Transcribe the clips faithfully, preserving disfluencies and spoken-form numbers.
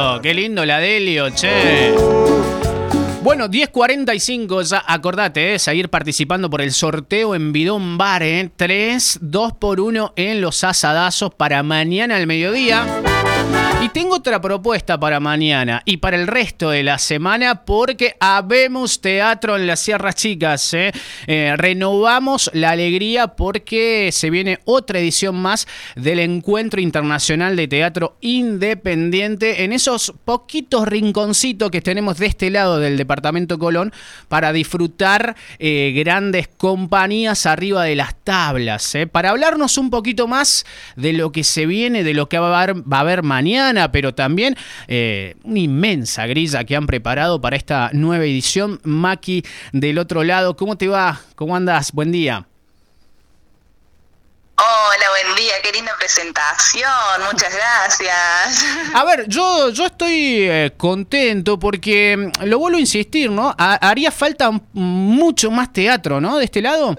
lindo, qué lindo la Delio, che. Bueno, diez cuarenta y cinco, ya acordate, eh, seguir participando por el sorteo en Bidón Bar, eh, tres, dos por uno en los asadazos para mañana al mediodía. Y tengo otra propuesta para mañana y para el resto de la semana porque habemos teatro en las Sierras Chicas. ¿eh? Eh, renovamos la alegría porque se viene otra edición más del Encuentro Internacional de Teatro Independiente en esos poquitos rinconcitos que tenemos de este lado del departamento Colón para disfrutar eh, grandes compañías arriba de las tablas. ¿eh? Para hablarnos un poquito más de lo que se viene, de lo que va a haber, va a haber mañana, pero también eh, una inmensa grilla que han preparado para esta nueva edición. Maki, del otro lado, ¿cómo te va? ¿Cómo andas? Buen día. Hola, buen día, qué linda presentación, muchas gracias. A ver, yo, yo estoy eh, contento porque, lo vuelvo a insistir, ¿no? Ha, haría falta mucho más teatro, ¿no? De este lado.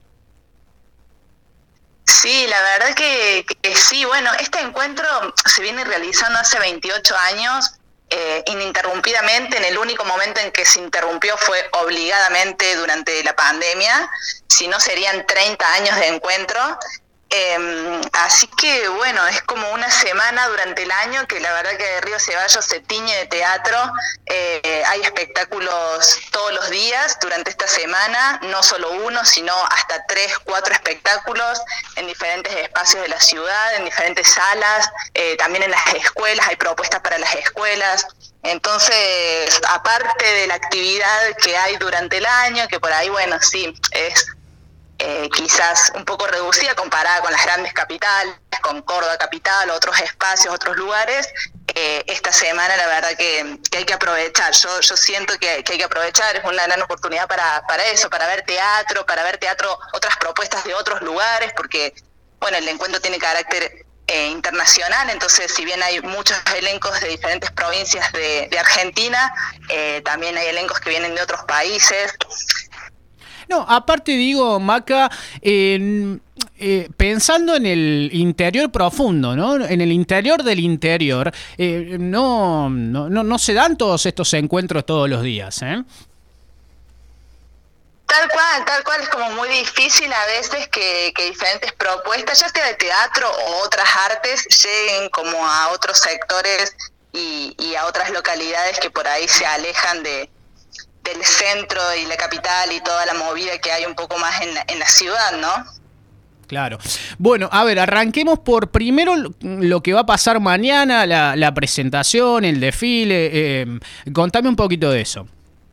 Sí, la verdad que, que sí. Bueno, este encuentro se viene realizando hace veintiocho años, eh, ininterrumpidamente. En el único momento en que se interrumpió fue obligadamente durante la pandemia, si no serían treinta años de encuentro. Eh, así que bueno, es como una semana durante el año que la verdad que Río Ceballos se tiñe de teatro. Eh, hay espectáculos todos los días durante esta semana, no solo uno, sino hasta tres, cuatro espectáculos en diferentes espacios de la ciudad, en diferentes salas, eh, también en las escuelas, hay propuestas para las escuelas. Entonces, aparte de la actividad que hay durante el año, que por ahí, bueno, sí, es Eh, quizás un poco reducida comparada con las grandes capitales, con Córdoba capital, otros espacios, otros lugares, eh, esta semana la verdad que, que hay que aprovechar. Yo, yo siento que, que hay que aprovechar, es una gran oportunidad para, para eso, para ver teatro, para ver teatro, otras propuestas de otros lugares, porque bueno, el encuentro tiene carácter eh, internacional, entonces si bien hay muchos elencos de diferentes provincias de, de Argentina, eh, también hay elencos que vienen de otros países. No, aparte digo, Maca, eh, eh, pensando en el interior profundo, ¿no? En el interior del interior, eh, no, no, no, no se dan todos estos encuentros todos los días, ¿eh? Tal cual, tal cual, es como muy difícil a veces que, que diferentes propuestas, ya sea de teatro o otras artes, lleguen como a otros sectores y, y a otras localidades que por ahí se alejan de del centro y la capital y toda la movida que hay un poco más en la, en la ciudad, ¿no? Claro. Bueno, a ver, arranquemos por primero lo que va a pasar mañana, la, la presentación, el desfile. Eh, contame un poquito de eso.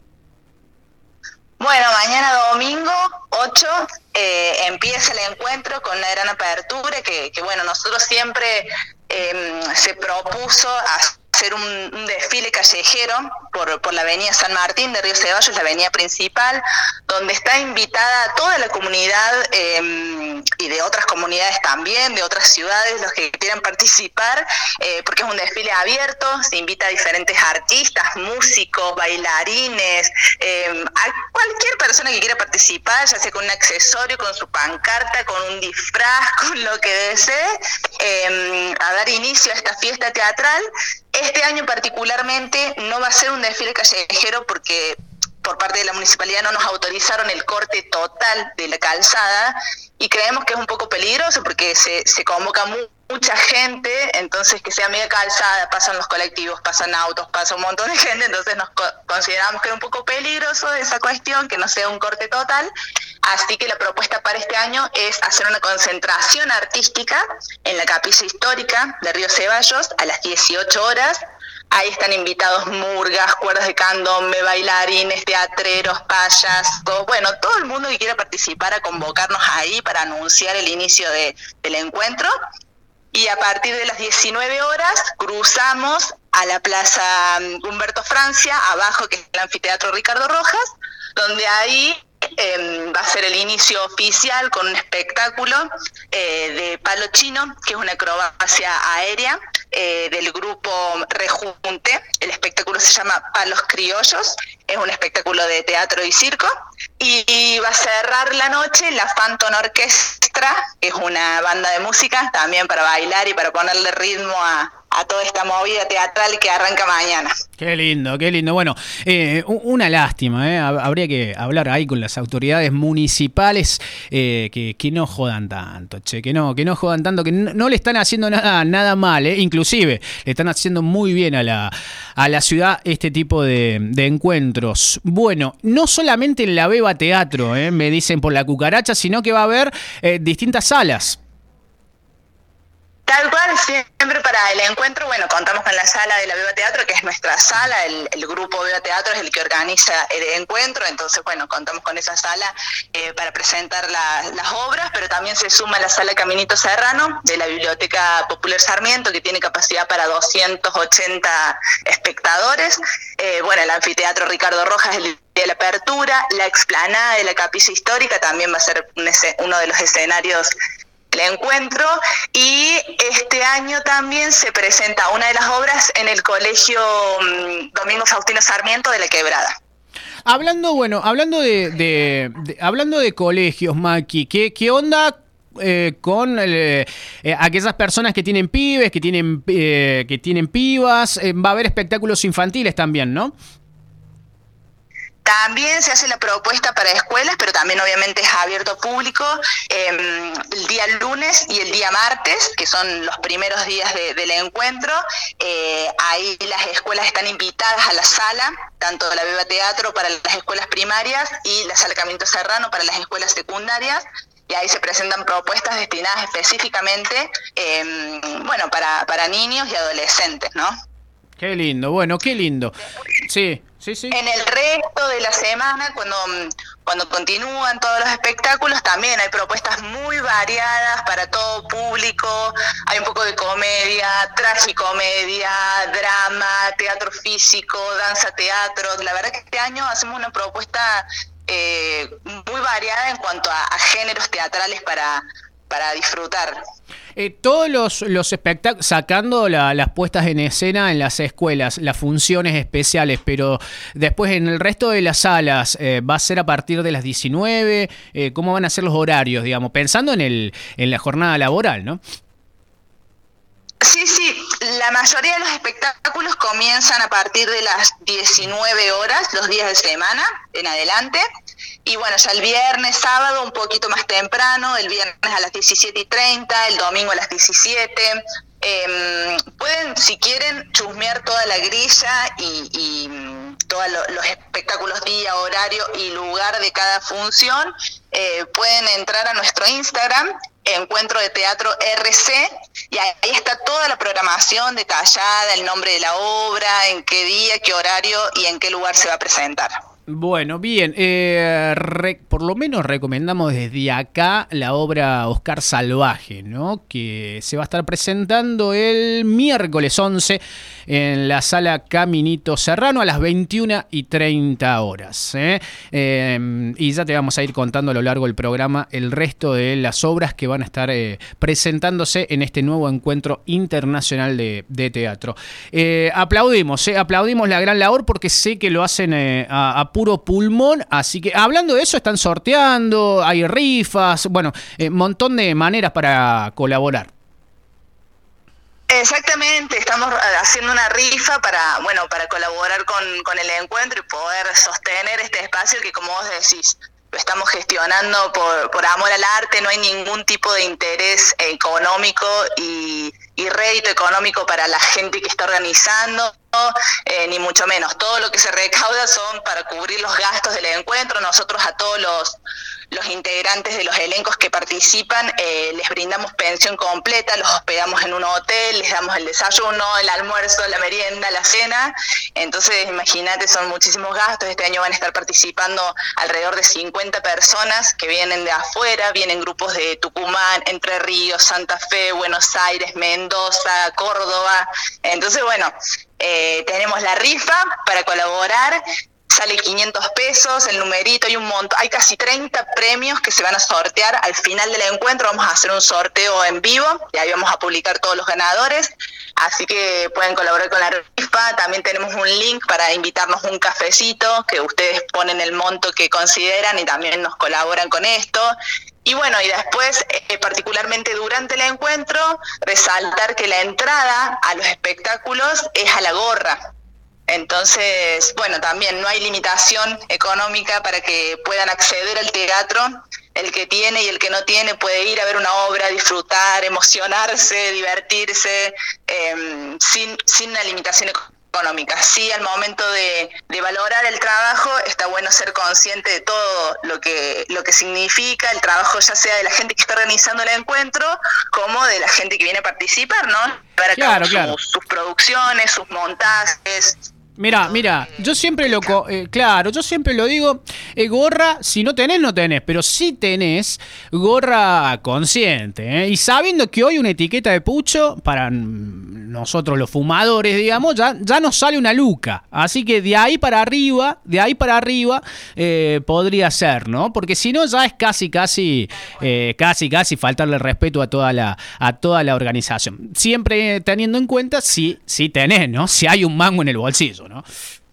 Bueno, mañana domingo ocho eh, empieza el encuentro con una gran apertura que, que bueno, nosotros siempre eh, se propuso hacer un, un desfile callejero por, por la avenida San Martín de Río Ceballos, la avenida principal, donde está invitada toda la comunidad eh, y de otras comunidades también, de otras ciudades, los que quieran participar, eh, porque es un desfile abierto, se invita a diferentes artistas, músicos, bailarines, eh, a cualquier persona que quiera participar, ya sea con un accesorio, con su pancarta, con un disfraz, con lo que desee, eh, a dar inicio a esta fiesta teatral. Este año particularmente no va a ser un desfile callejero porque por parte de la municipalidad no nos autorizaron el corte total de la calzada y creemos que es un poco peligroso porque se, se convoca mu- mucha gente, entonces que sea media calzada, pasan los colectivos, pasan autos, pasa un montón de gente, entonces nos co- consideramos que es un poco peligroso esa cuestión, que no sea un corte total, así que la propuesta para este año es hacer una concentración artística en la capilla histórica de Río Ceballos a las dieciocho horas. Ahí están invitados murgas, cuerdas de candombe, bailarines, teatreros, payasos, bueno, todo el mundo que quiera participar a convocarnos ahí para anunciar el inicio de, del encuentro. Y a partir de las diecinueve horas cruzamos a la Plaza Humberto Francia, abajo que es el Anfiteatro Ricardo Rojas, donde ahí eh, va a ser el inicio oficial con un espectáculo eh, de palo chino, que es una acrobacia aérea, eh, del grupo Rejunte. El espectáculo se llama Palos Criollos, es un espectáculo de teatro y circo, y, y va a cerrar la noche la Phantom Orchestra, que es una banda de música también para bailar y para ponerle ritmo a, a toda esta movida teatral que arranca mañana. Qué lindo, qué lindo. Bueno, eh, una lástima, ¿eh? Habría que hablar ahí con las autoridades municipales eh, que, que no jodan tanto, che, que no, que no jodan tanto, que no, no le están haciendo nada, nada mal, ¿eh? Inclusive le están haciendo muy bien a la, a la ciudad este tipo de, de encuentros. Bueno, no solamente en la Beba Teatro, ¿eh? Me dicen por la cucaracha, sino que va a haber eh, distintas salas. Tal cual, siempre para el encuentro, bueno, contamos con la sala de la Beba Teatro, que es nuestra sala, el, el grupo Beba Teatro es el que organiza el encuentro, entonces, bueno, contamos con esa sala eh, para presentar la, las obras, pero también se suma la sala Caminito Serrano de la Biblioteca Popular Sarmiento, que tiene capacidad para doscientos ochenta espectadores, eh, bueno, el anfiteatro Ricardo Rojas, el día de la apertura, la explanada de la Capilla Histórica también va a ser un ese, uno de los escenarios el encuentro, y este año también se presenta una de las obras en el Colegio um, Domingo Faustino Sarmiento de La Quebrada. Hablando, bueno, hablando de, de, de hablando de colegios, Maki, ¿qué, qué onda eh, con el, eh, aquellas personas que tienen pibes, que tienen eh, que tienen pibas? Eh, va a haber espectáculos infantiles también, ¿no? También se hace la propuesta para escuelas, pero también obviamente es abierto a público eh, el día lunes y el día martes, que son los primeros días de, del encuentro. Eh, ahí las escuelas están invitadas a la sala, tanto la Beba Teatro para las escuelas primarias y la sala Caminito Serrano para las escuelas secundarias. Y ahí se presentan propuestas destinadas específicamente eh, bueno, para, para niños y adolescentes, ¿no? Qué lindo, bueno, qué lindo. Sí, sí, sí. En el resto de la semana, cuando, cuando continúan todos los espectáculos, también hay propuestas muy variadas para todo público. Hay un poco de comedia, tragicomedia, drama, teatro físico, danza teatro. La verdad que este año hacemos una propuesta eh, muy variada en cuanto a, a géneros teatrales para, para disfrutar. Eh, todos los, los espectáculos, sacando la, las puestas en escena en las escuelas, las funciones especiales, pero después en el resto de las salas, eh, ¿va a ser a partir de las diecinueve? Eh, ¿Cómo van a ser los horarios, digamos? Pensando en, el, en la jornada laboral, ¿no? Sí, sí, la mayoría de los espectáculos comienzan a partir de las diecinueve horas, los días de semana en adelante. Y bueno, ya el viernes, sábado un poquito más temprano, el viernes a las diecisiete y treinta, el domingo a las diecisiete. Eh, pueden, si quieren, chusmear toda la grilla y, y todos lo, los espectáculos, día, horario y lugar de cada función. Eh, pueden entrar a nuestro Instagram, Encuentro de Teatro R C, y ahí está toda la programación detallada, el nombre de la obra, en qué día, qué horario y en qué lugar se va a presentar. Bueno, bien, eh, re, por lo menos recomendamos desde acá la obra Oscar Salvaje, ¿no? Que se va a estar presentando el miércoles once en la sala Caminito Serrano a las veintiuna y treinta horas. ¿eh? Eh, y ya te vamos a ir contando a lo largo del programa el resto de las obras que van a estar eh, presentándose en este nuevo encuentro internacional de, de teatro. Eh, aplaudimos, eh, aplaudimos la gran labor porque sé que lo hacen eh, a, a puro pulmón, así que hablando de eso, están sorteando, hay rifas, bueno, un eh, montón de maneras para colaborar. Exactamente, estamos haciendo una rifa para, bueno, para colaborar con, con el encuentro y poder sostener este espacio que, como vos decís, lo estamos gestionando por, por amor al arte, no hay ningún tipo de interés económico y, y rédito económico para la gente que está organizando, eh, ni mucho menos. Todo lo que se recauda son para cubrir los gastos del encuentro. Nosotros a todos los, los integrantes de los elencos que participan eh, les brindamos pensión completa, los hospedamos en un hotel, les damos el desayuno, el almuerzo, la merienda, la cena. Entonces, imagínate, son muchísimos gastos. Este año van a estar participando alrededor de cincuenta personas que vienen de afuera, vienen grupos de Tucumán, Entre Ríos, Santa Fe, Buenos Aires, Mendoza, Córdoba. Entonces, bueno, eh, tenemos la rifa para colaborar. Sale quinientos pesos, el numerito, hay un montón, hay casi treinta premios que se van a sortear al final del encuentro. Vamos a hacer un sorteo en vivo y ahí vamos a publicar todos los ganadores, así que pueden colaborar con la rifa. También tenemos un link para invitarnos un cafecito, que ustedes ponen el monto que consideran y también nos colaboran con esto. Y bueno, y después, eh, particularmente durante el encuentro, resaltar que la entrada a los espectáculos es a la gorra. Entonces, bueno, también no hay limitación económica para que puedan acceder al teatro. El que tiene y el que no tiene puede ir a ver una obra, disfrutar, emocionarse, divertirse, eh, sin, sin una limitación económica. Sí, al momento de, de valorar el trabajo está bueno ser consciente de todo lo que lo que significa el trabajo, ya sea de la gente que está organizando el encuentro como de la gente que viene a participar, ¿no? Para claro, claro. Sus, sus producciones, sus montajes. Mira, mira, yo siempre lo, eh, claro, yo siempre lo digo, eh, gorra, si no tenés, no tenés, pero si tenés, gorra consciente, ¿eh? Y sabiendo que hoy una etiqueta de pucho, para nosotros los fumadores, digamos, ya, ya nos sale una luca, así que de ahí para arriba, de ahí para arriba, eh, podría ser, ¿no? Porque si no ya es casi, casi, eh, casi, casi faltarle respeto a toda la, a toda la organización. Siempre teniendo en cuenta si, si tenés, ¿no? Si hay un mango en el bolsillo, ¿no?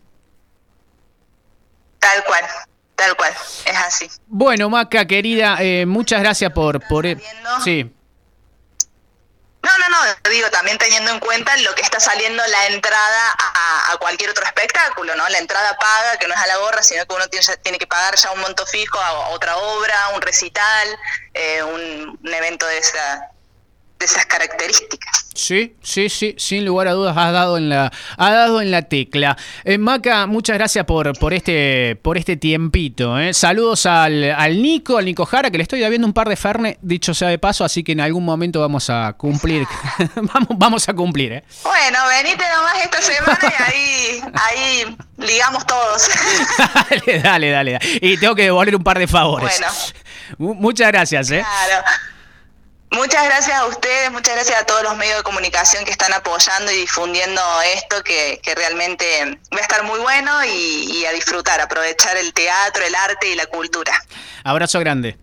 Tal cual, tal cual, es así. Bueno, Maca, querida, eh, muchas gracias por... por sí. No, no, no, digo, también teniendo en cuenta lo que está saliendo la entrada a, a cualquier otro espectáculo, ¿no? La entrada paga, que no es a la gorra, sino que uno tiene, tiene que pagar ya un monto fijo a, a otra obra, un recital, eh, un, un evento de esa... de esas características. Sí, sí, sí, sin lugar a dudas has dado en la, ha dado en la tecla. Eh, Maca, muchas gracias por, por este, por este tiempito. ¿eh? Saludos al, al Nico, al Nico Jara, que le estoy debiendo un par de Fernet, dicho sea de paso, así que en algún momento vamos a cumplir. vamos, vamos a cumplir, ¿eh? Bueno, venite nomás esta semana y ahí, ahí ligamos todos. dale, dale, dale. Y tengo que devolver un par de favores. Bueno. Muchas gracias, ¿eh? Claro. Muchas gracias a ustedes, muchas gracias a todos los medios de comunicación que están apoyando y difundiendo esto, que, que realmente va a estar muy bueno y, y a disfrutar, aprovechar el teatro, el arte y la cultura. Abrazo grande.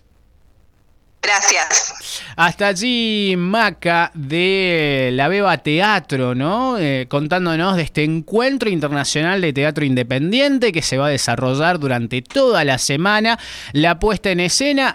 Gracias. Hasta allí Maca de La Beba Teatro, ¿no? Eh, contándonos de este encuentro internacional de teatro independiente que se va a desarrollar durante toda la semana. La puesta en escena